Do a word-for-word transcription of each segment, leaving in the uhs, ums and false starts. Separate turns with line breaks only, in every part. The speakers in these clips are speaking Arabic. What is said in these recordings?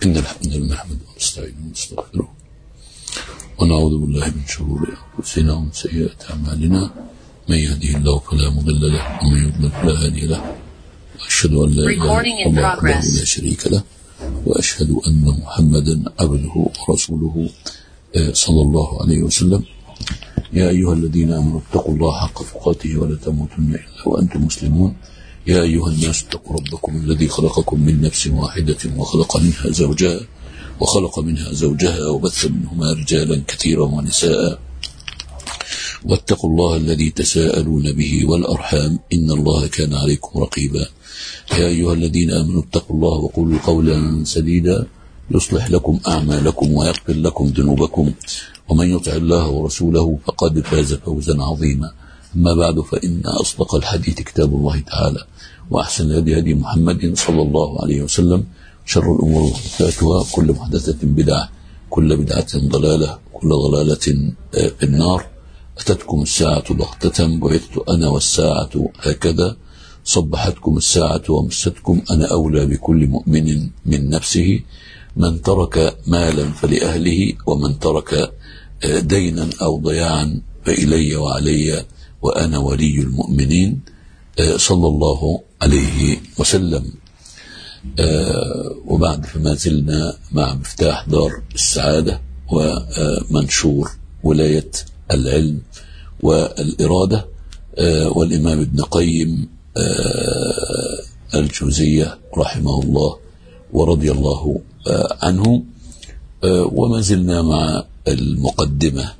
إن الحمد لله نحمده ونستعينه ونستغفره ونعوذ بالله من شرور أنفسنا ومن سيئات أعمالنا، من يهده الله فلا مضل له ومن يضلل فلا هادي له، وأشهد أن لا إله إلا الله وحده لا شريك له، وأشهد أن محمدا عبده ورسوله صلى الله عليه وسلم. يا أيها الذين آمنوا اتقوا الله حق تقاته ولا تموتن إلا وأنتم مسلمون. يا أيها الناس اتقوا ربكم الذي خلقكم من نفس واحدة وخلق منها زوجها وخلق منها زوجها وبث منهما رجالا كثيرا ونساء، واتقوا الله الذي تساءلون به والأرحام إن الله كان عليكم رقيبا. يا أيها الذين آمنوا اتقوا الله وقولوا قولا سديدا يصلح لكم أعمالكم ويغفر لكم ذنوبكم، ومن يطع الله ورسوله فقد فاز فوزا عظيما. أما بعد، فإن أصدق الحديث كتاب الله تعالى، وأحسن الهدي هدي محمد صلى الله عليه وسلم، شر الأمور محدثاتها، كل محدثة بدعة، كل بدعة ضلالة، كل ضلالة في النار. أتتكم الساعة بغتة، بعثت أنا والساعة هكذا، صبحتكم الساعة ومستكم، أنا أولى بكل مؤمن من نفسه، من ترك مالا فلأهله، ومن ترك دينا أو ضياعا فإلي وعلي، وأنا ولي المؤمنين صلى الله عليه وسلم. وبعد، فما زلنا مع مفتاح دار السعادة ومنشور ولاية العلم والإرادة، والإمام ابن قيم الجوزية رحمه الله ورضي الله عنه. وما زلنا مع المقدمة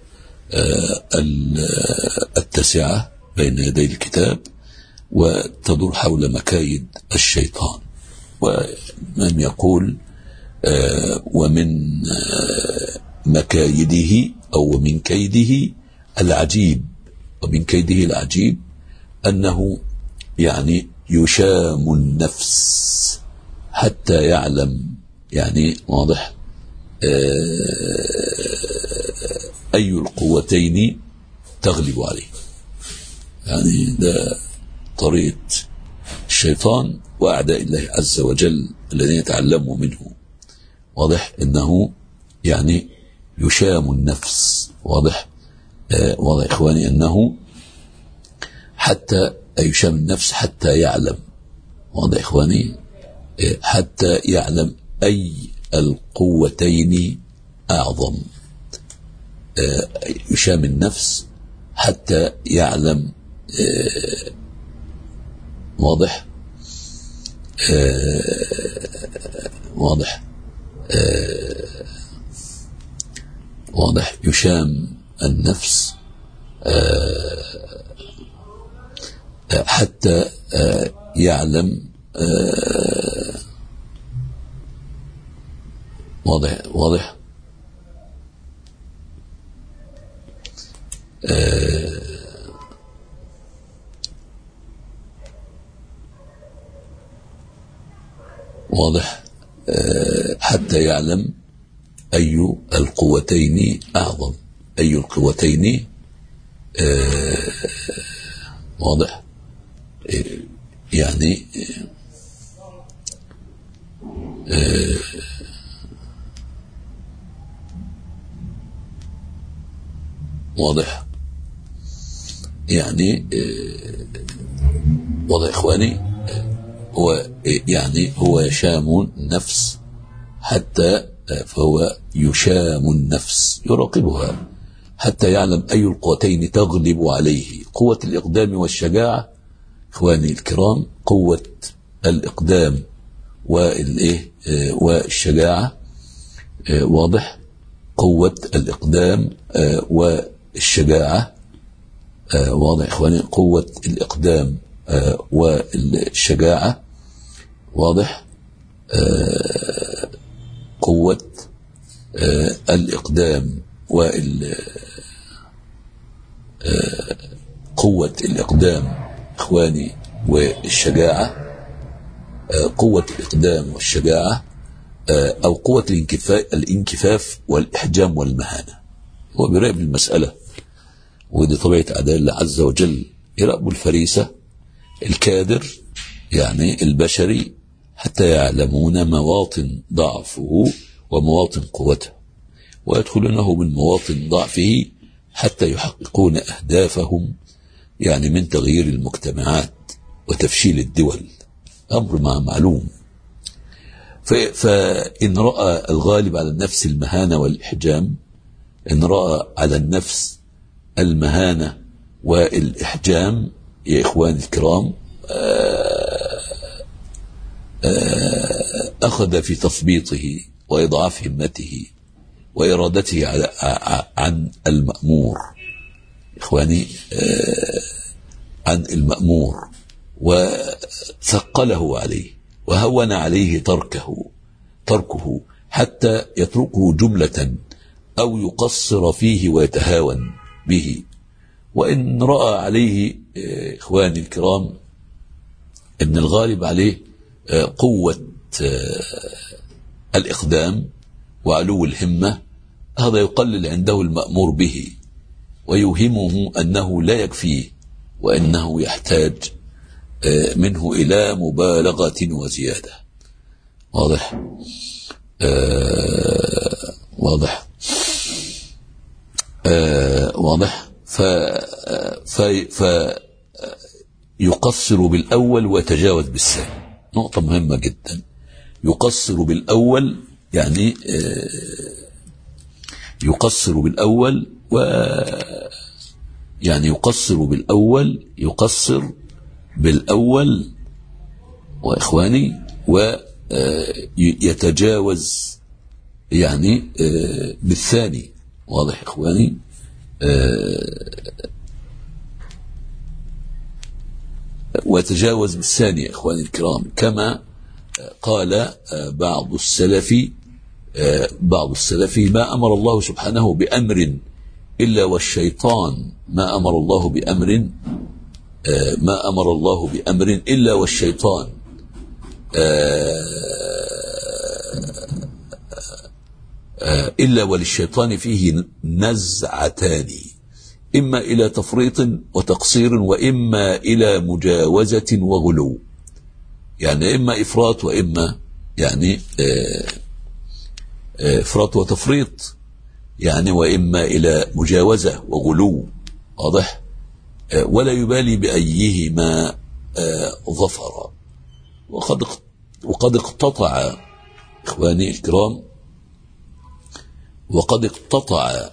التاسعة بين يدي الكتاب، وتدور حول مكايد الشيطان. ومن يقول ومن مكايده أو من كيده العجيب، ومن كيده العجيب أنه يعني يشام النفس حتى يعلم، يعني واضح، أي القوتين تغلب عليه. يعني ده طريقة الشيطان وأعداء الله عز وجل الذين يتعلموا منه. واضح أنه يعني يشام النفس. واضح آه واضح إخواني أنه حتى يشام النفس حتى يعلم. واضح إخواني آه حتى يعلم أي القوتين أعظم. آه يشام النفس حتى يعلم. آه واضح آه واضح آه واضح يشام النفس آه حتى آه يعلم. آه واضح واضح آه واضح آه حتى يعلم أي القوتين أعظم. أي القوتين آه واضح آه يعني آه واضح يعني آه واضح إخواني آه هو يعني هو يشام النفس حتى، فهو يشام النفس يراقبها حتى يعلم أي القوتين تغلب عليه. قوة الإقدام والشجاعة إخواني الكرام، قوة الإقدام والإيه والشجاعة. واضح قوة الإقدام والشجاعة. واضح إخواني قوة الإقدام والشجاعة. واضح قوة الإقدام وال قوة الإقدام إخواني والشجاعة. قوة الإقدام والشجاعة أو قوة الانكفاف والإحجام والمهانة. هو بيراقب المسألة، ودي طبيعة أعداء الله عز وجل، يراقبوا الفريسة الكادر يعني البشري حتى يعلمون مواطن ضعفه ومواطن قوته، ويدخلونه من مواطن ضعفه حتى يحققون أهدافهم، يعني من تغيير المجتمعات وتفشيل الدول، أمر مع معلوم. فإن رأى الغالب على النفس المهانة والإحجام، إن رأى على النفس المهانة والإحجام يا إخواني الكرام، أخذ في تثبيطه وإضعاف همته وإرادته على عن المأمور، إخواني عن المأمور، وثقله عليه وهون عليه تركه تركه حتى يتركه جملة أو يقصر فيه ويتهاون به. وإن رأى عليه إخواني الكرام أن الغالب عليه قوة الإقدام وعلو الهمة، هذا يقلل عنده المأمور به ويوهمه أنه لا يكفيه وأنه يحتاج منه إلى مبالغة وزيادة. واضح؟ آه واضح آه واضح ف فيقصر بالأول ويتجاوز بالثاني. نقطة مهمة جدا. يقصر بالأول يعني آه يقصر بالأول و يعني يقصر بالأول يقصر بالأول وإخواني ويتجاوز يعني بالثاني. واضح إخواني؟ ويتجاوز بالثاني إخواني الكرام، كما قال بعض السلف بعض السلف ما أمر الله سبحانه بأمر إلا والشيطان ما أمر الله بأمر ما أمر الله بأمر إلا والشيطان إلا وللشيطان فيه نزعتان، إما إلى تفريط وتقصير وإما إلى مجاوزة وغلو، يعني إما إفراط وإما يعني إفراط وتفريط، يعني وإما إلى مجاوزة وغلو. واضح؟ ولا يبالي بأيهما ظفر. وقد وقد اقتطع إخواني الكرام وقد اقتطع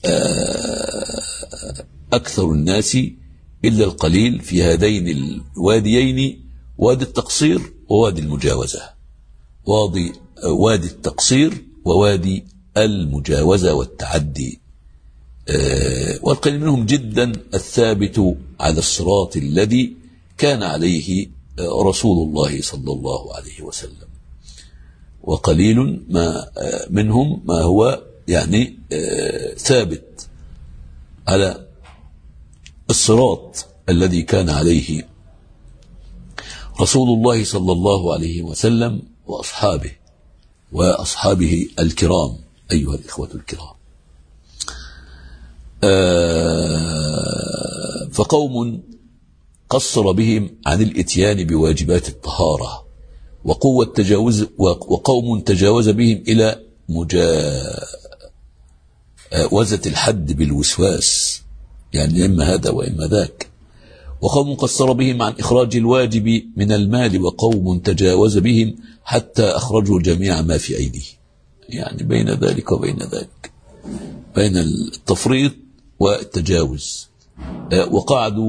أكثر الناس إلا القليل في هذين الواديين، وادي التقصير ووادي المجاوزة، وادي وادي التقصير ووادي المجاوزة والتعدي. والقليل منهم جدا الثابت على الصراط الذي كان عليه رسول الله صلى الله عليه وسلم، وقليل ما منهم ما هو يعني ثابت على الصراط الذي كان عليه رسول الله صلى الله عليه وسلم وأصحابه وأصحابه الكرام. أيها الإخوة الكرام، فقوم قصر بهم عن الاتيان بواجبات الطهارة وقوة تجاوز وقوم تجاوز بهم إلى مجاوزة الحد بالوسواس، يعني إما هذا وإما ذاك. وقوم قصر بهم عن إخراج الواجب من المال وقوم تجاوز بهم حتى أخرجوا جميع ما في أيديه، يعني بين ذلك وبين ذلك، بين التفريط والتجاوز. وقعدوا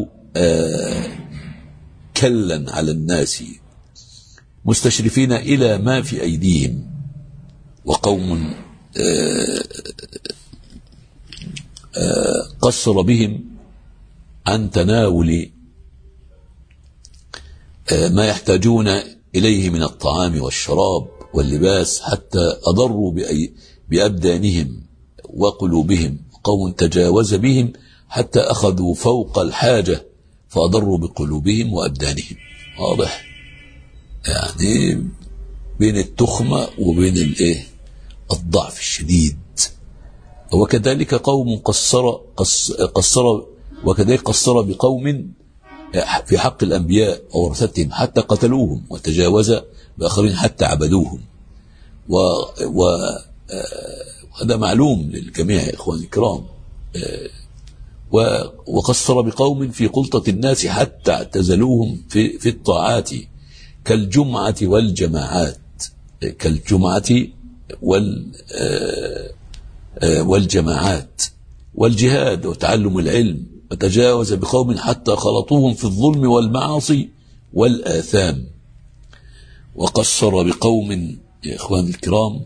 كلا على الناس مستشرفين إلى ما في أيديهم. وقوم قصر بهم عن تناول ما يحتاجون إليه من الطعام والشراب واللباس حتى أضروا بأبدانهم وقلوبهم. قوم تجاوز بهم حتى أخذوا فوق الحاجة فأضروا بقلوبهم وأبدانهم. واضح؟ يعني بين التخمة وبين الايه الضعف الشديد. وكذلك قوم قصر قصر وكذلك قصر بقوم في حق الأنبياء وورثتهم حتى قتلوهم، وتجاوز بآخرين حتى عبدوهم. وهذا معلوم للجميع يا إخواني الكرام. وقصر بقوم في قلطة الناس حتى اعتزلوهم في, في الطاعات كالجمعة والجماعات كالجمعة وال والجماعات والجهاد وتعلم العلم. وتجاوز بقوم حتى خلطوهم في الظلم والمعاصي والآثام. وقصر بقوم يا إخوان الكرام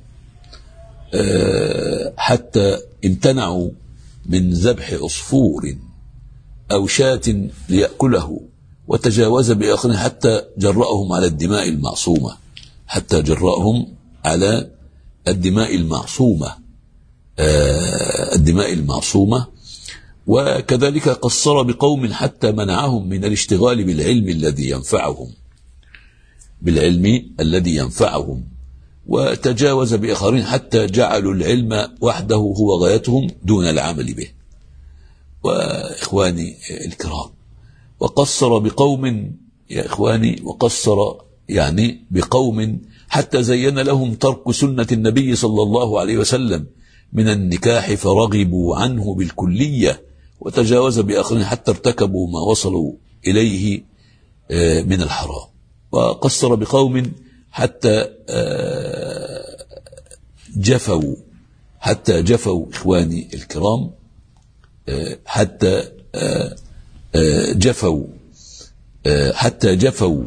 حتى امتنعوا من ذبح عصفور أو شاة ليأكله. وتجاوز بآخرين حتى جرأهم على الدماء المعصومة حتى جرأهم على الدماء المعصومة الدماء المعصومة. وكذلك قصر بقوم حتى منعهم من الاشتغال بالعلم الذي ينفعهم بالعلم الذي ينفعهم. وتجاوز بآخرين حتى جعلوا العلم وحده هو غايتهم دون العمل به. وإخواني الكرام، وقصر بقوم يا إخواني وقصر يعني بقوم حتى زين لهم ترك سنة النبي صلى الله عليه وسلم من النكاح فرغبوا عنه بالكلية. وتجاوز بآخرين حتى ارتكبوا ما وصلوا إليه من الحرام. وقصر بقوم حتى جفوا حتى جفوا إخواني الكرام حتى جفوا حتى جفوا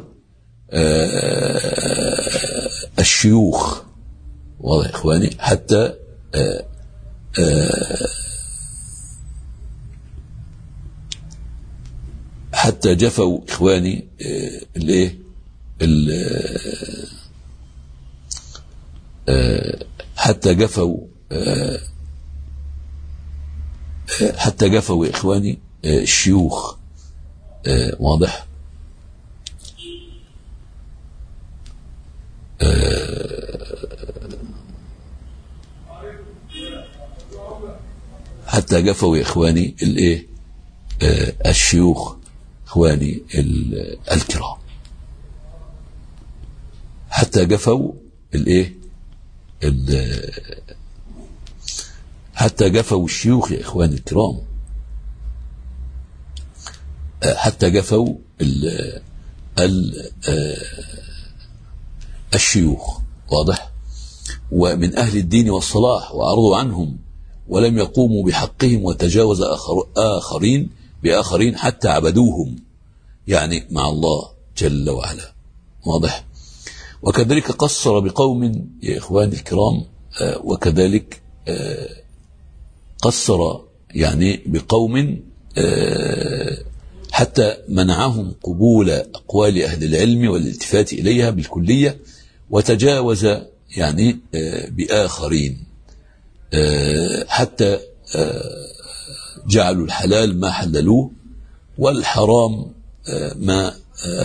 الشيوخ. واضح إخواني؟ حتى حتى جفوا إخواني الايه حتى جفوا حتى جفوا إخواني الشيوخ. واضح؟ حتى جفوا يا إخواني الايه الشيوخ إخواني الكرام. حتى جفوا الايه حتى جفوا الشيوخ يا إخواني الكرام. حتى جفوا ال ال الشيوخ. واضح؟ ومن أهل الدين والصلاح وعرضوا عنهم ولم يقوموا بحقهم. وتجاوز آخر آخرين بآخرين حتى عبدوهم يعني مع الله جل وعلا. واضح؟ وكذلك قصر بقوم يا إخواني الكرام وكذلك قصر يعني بقوم حتى منعهم قبول أقوال أهل العلم والالتفات إليها بالكلية. وتجاوز يعني بآخرين حتى جعلوا الحلال ما حللوه والحرام ما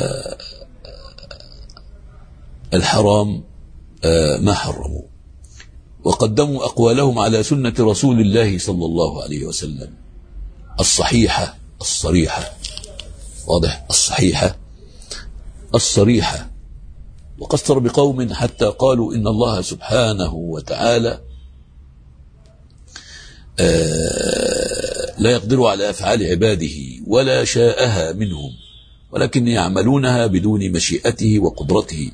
الحرام ما حرموا. وقدموا أقوالهم على سنة رسول الله صلى الله عليه وسلم الصحيحة الصريحة. واضح؟ الصحيحة الصريحة. وقصر بقوم حتى قالوا إن الله سبحانه وتعالى لا يقدر على أفعال عباده ولا شاءها منهم ولكن يعملونها بدون مشيئته وقدرته.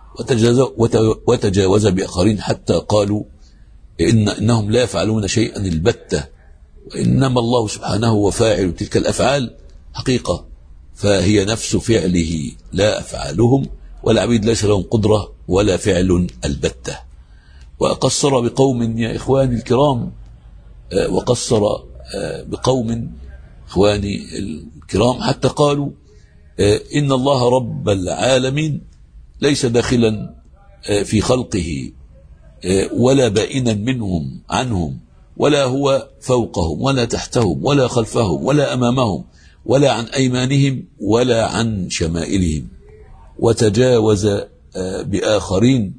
وتجاوز بآخرين حتى قالوا إن إنهم لا يفعلون شيئا البتة وإنما الله سبحانه هو فاعل تلك الأفعال حقيقة فهي نفس فعله لا أفعالهم والعبيد ليس لهم قدرة ولا فعل البتة. وقصر بقوم يا إخواني الكرام وقصر بقوم إخواني الكرام حتى قالوا إن الله رب العالمين ليس داخلا في خلقه ولا بائنا منهم عنهم ولا هو فوقهم ولا تحتهم ولا خلفهم ولا أمامهم ولا عن أيمانهم ولا عن شمائلهم. وتجاوز بآخرين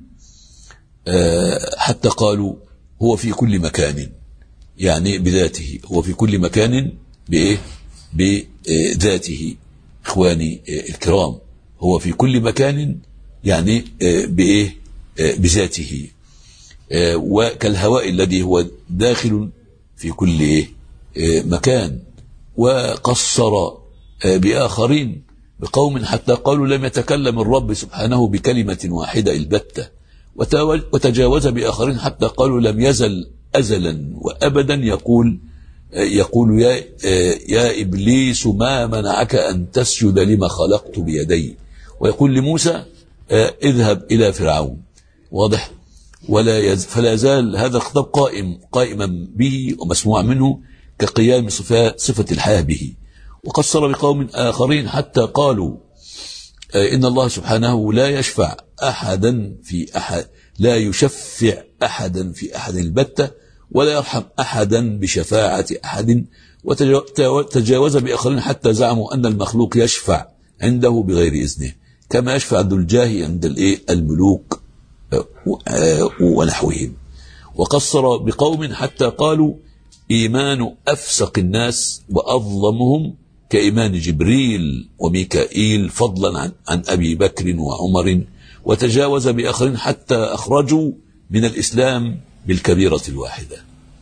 حتى قالوا هو في كل مكان يعني بذاته. هو في كل مكان بإيه؟ بذاته إخواني الكرام هو في كل مكان، يعني بإيه؟ بذاته، وكالهواء الذي هو داخل في كل إيه؟ مكان. وقصر بآخرين بقوم حتى قالوا لم يتكلم الرب سبحانه بكلمة واحدة البتة، وتجاوز بآخرين حتى قالوا لم يزل أزلا وأبدا يقول يقول يا, يا إبليس ما منعك أن تسجد لما خلقت بيدي، ويقول لموسى اذهب إلى فرعون. واضح؟ ولا يز فلا يزال هذا الخطاب قائم قائما به ومسموع منه كقيام صفة, صفة الحياة به. وقصر بقوم آخرين حتى قالوا إن الله سبحانه لا يشفع أحدا في أحد، لا يشفع أحدا في أحد البتة، ولا يرحم أحدا بشفاعة أحد. وتجاوز بآخرين حتى زعموا أن المخلوق يشفع عنده بغير إذنه، كما يشفع ذو الجاه عند الملوك ونحوهم. وقصر بقوم حتى قالوا إيمان أفسق الناس وأظلمهم كإيمان جبريل وميكائيل فضلا عن, عن أبي بكر وعمر. وتجاوز بآخرين حتى أخرجوا من الإسلام بالكبيرة الواحدة.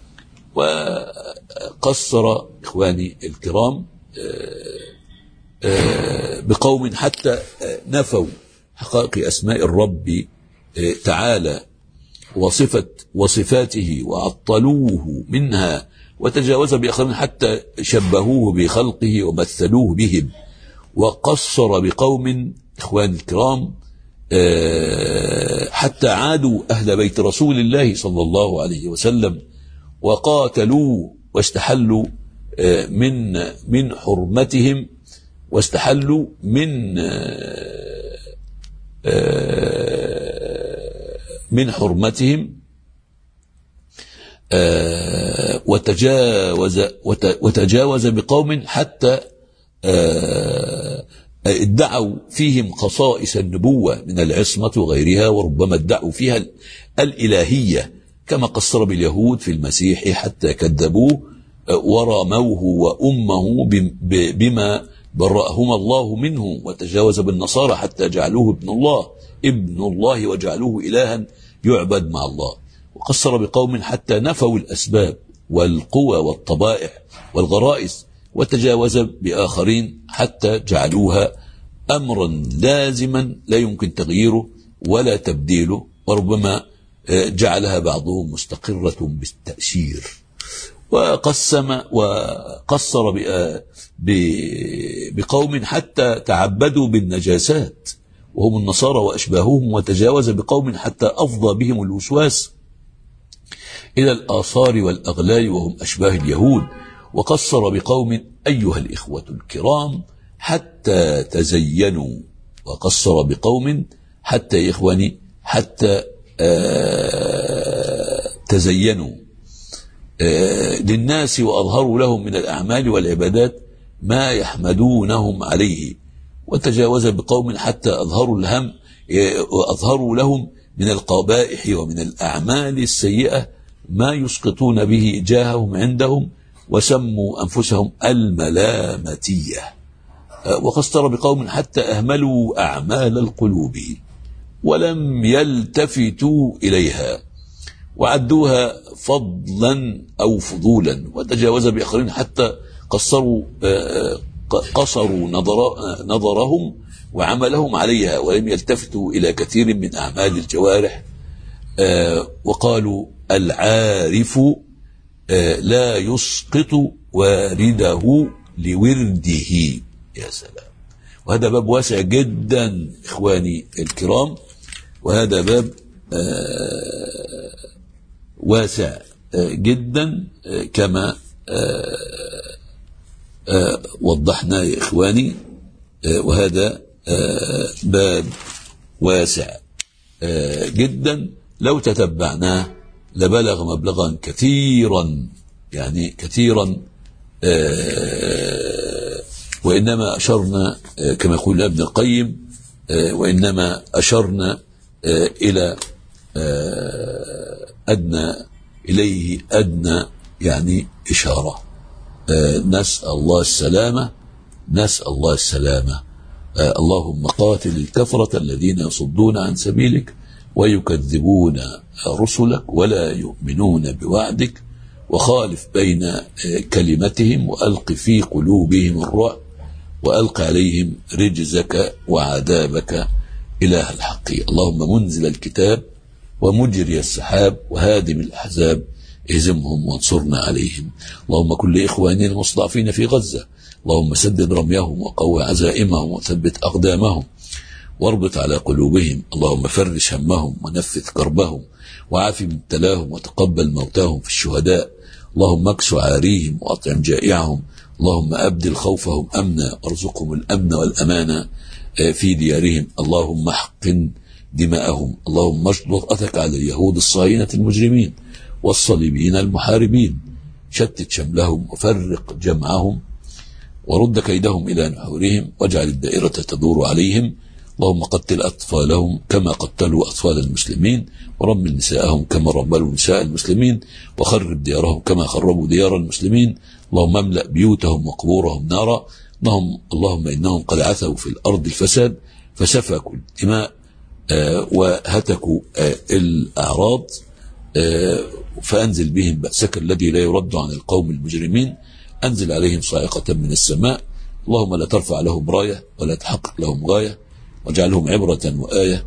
وقصر إخواني الكرام بقوم حتى نفوا حقائق أسماء الرب تعالى وصفة وصفاته وعطلوه منها. وتجاوز بآخرين حتى شبهوه بخلقه ومثلوه بهم. وقصر بقوم إخواني الكرام حتى عادوا أهل بيت رسول الله صلى الله عليه وسلم وقاتلوا واستحلوا من من حرمتهم، واستحلوا من من حرمتهم. وتجاوز وتجاوز بقوم حتى ادعوا فيهم خصائص النبوة من العصمة وغيرها، وربما ادعوا فيها الإلهية، كما قصر باليهود في المسيح حتى كذبوه ورموه وأمه بما برأهما الله منه. وتجاوز بالنصارى حتى جعلوه ابن الله ابن الله وجعلوه إلها يعبد مع الله. وقصر بقوم حتى نفوا الأسباب والقوى والطبائع والغرائز. وتجاوز بآخرين حتى جعلوها أمرا لازما لا يمكن تغييره ولا تبديله، وربما جعلها بعضهم مستقرة بالتأشير. وقسم وقصر بقوم حتى تعبدوا بالنجاسات وهم النصارى وأشباههم. وتجاوز بقوم حتى أفضى بهم الوسواس إلى الآثار والأغلال وهم أشباه اليهود. وقصر بقوم أيها الإخوة الكرام حتى تزينوا. وقصر بقوم حتى يا إخواني حتى آه تزينوا آه للناس وأظهروا لهم من الأعمال والعبادات ما يحمدونهم عليه. وتجاوز بقوم حتى أظهروا الهم وأظهروا لهم من القبائح ومن الأعمال السيئة ما يسقطون به جاههم عندهم، وسموا أنفسهم الملامتية. وقصر بقوم حتى أهملوا أعمال القلوب ولم يلتفتوا إليها وعدوها فضلا أو فضولا. وتجاوز بآخرين حتى قصروا قصروا نظر نظرهم وعملهم عليها ولم يلتفتوا إلى كثير من أعمال الجوارح. وقالوا العارف لا يسقط وارده لورده. يا سلام. وهذا باب واسع جدا إخواني الكرام، وهذا باب واسع جدا كما وضحنا يا إخواني. وهذا باب واسع جدا لو تتبعناه لبلغ مبلغا كثيرا، يعني كثيرا. وإنما أشرنا كما يقول ابن القيم وإنما أشرنا إلى أدنى إليه أدنى يعني إشارة. نسأل الله السلامة نسأل الله السلامة. آه اللهم قاتل الكفرة الذين يصدون عن سبيلك ويكذبون رسلك ولا يؤمنون بوعدك، وخالف بين كلمتهم وألق في قلوبهم الرعب وألق عليهم رجزك وعذابك إله الحق. اللهم منزل الكتاب ومجري السحاب وهادم الأحزاب اهزمهم وانصرنا عليهم. اللهم كن لإخواننا المستضعفين في غزة، اللهم سدد رميهم وقوي عزائمهم وثبت أقدامهم واربط على قلوبهم. اللهم فرج همهم ونفذ كربهم وعاف مبتلاهم وتقبل موتاهم في الشهداء. اللهم اكس عاريهم وأطعم جائعهم. اللهم أبدل خوفهم أمنا وارزقهم الأمن والأمان في ديارهم. اللهم احقن دماءهم. اللهم اشدد أثك على اليهود الصهاينة المجرمين والصليبيين المحاربين، شتت شملهم وفرق جمعهم ورد كيدهم إلى نحورهم واجعل الدائرة تدور عليهم. اللهم قتل أطفالهم كما قتلوا أطفال المسلمين، ورمل نساءهم كما رملوا نساء المسلمين، وخرب ديارهم كما خربوا ديار المسلمين. اللهم املأ بيوتهم وقبورهم نارا. اللهم, اللهم إنهم قد عثوا في الأرض الفساد فسفكوا الدماء آه وهتكوا آه الأعراض، آه فأنزل بهم بأسك الذي لا يرد عن القوم المجرمين. أنزل عليهم صاعقة من السماء. اللهم لا ترفع لهم راية ولا تحقق لهم غاية، واجعلهم عبرة وآية.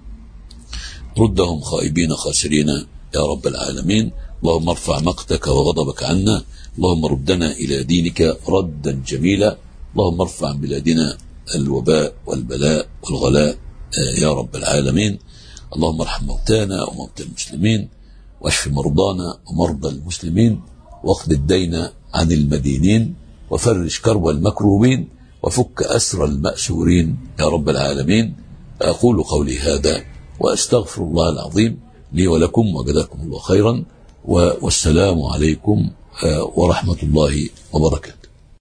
ردهم خائبين خاسرين يا رب العالمين. اللهم ارفع مقتك وغضبك عنا. اللهم ردنا إلى دينك ردا جميلا. اللهم ارفع عن بلادنا الوباء والبلاء والغلاء يا رب العالمين. اللهم ارحم موتانا وموتى المسلمين، واشف مرضانا ومرضى المسلمين، واقض الدين عن المدينين، وفرج كرب المكروبين، وفك أسر المأسورين يا رب العالمين. أقول قولي هذا وأستغفر الله العظيم لي ولكم، وجزاكم الله خيرا، والسلام عليكم ورحمة الله وبركاته.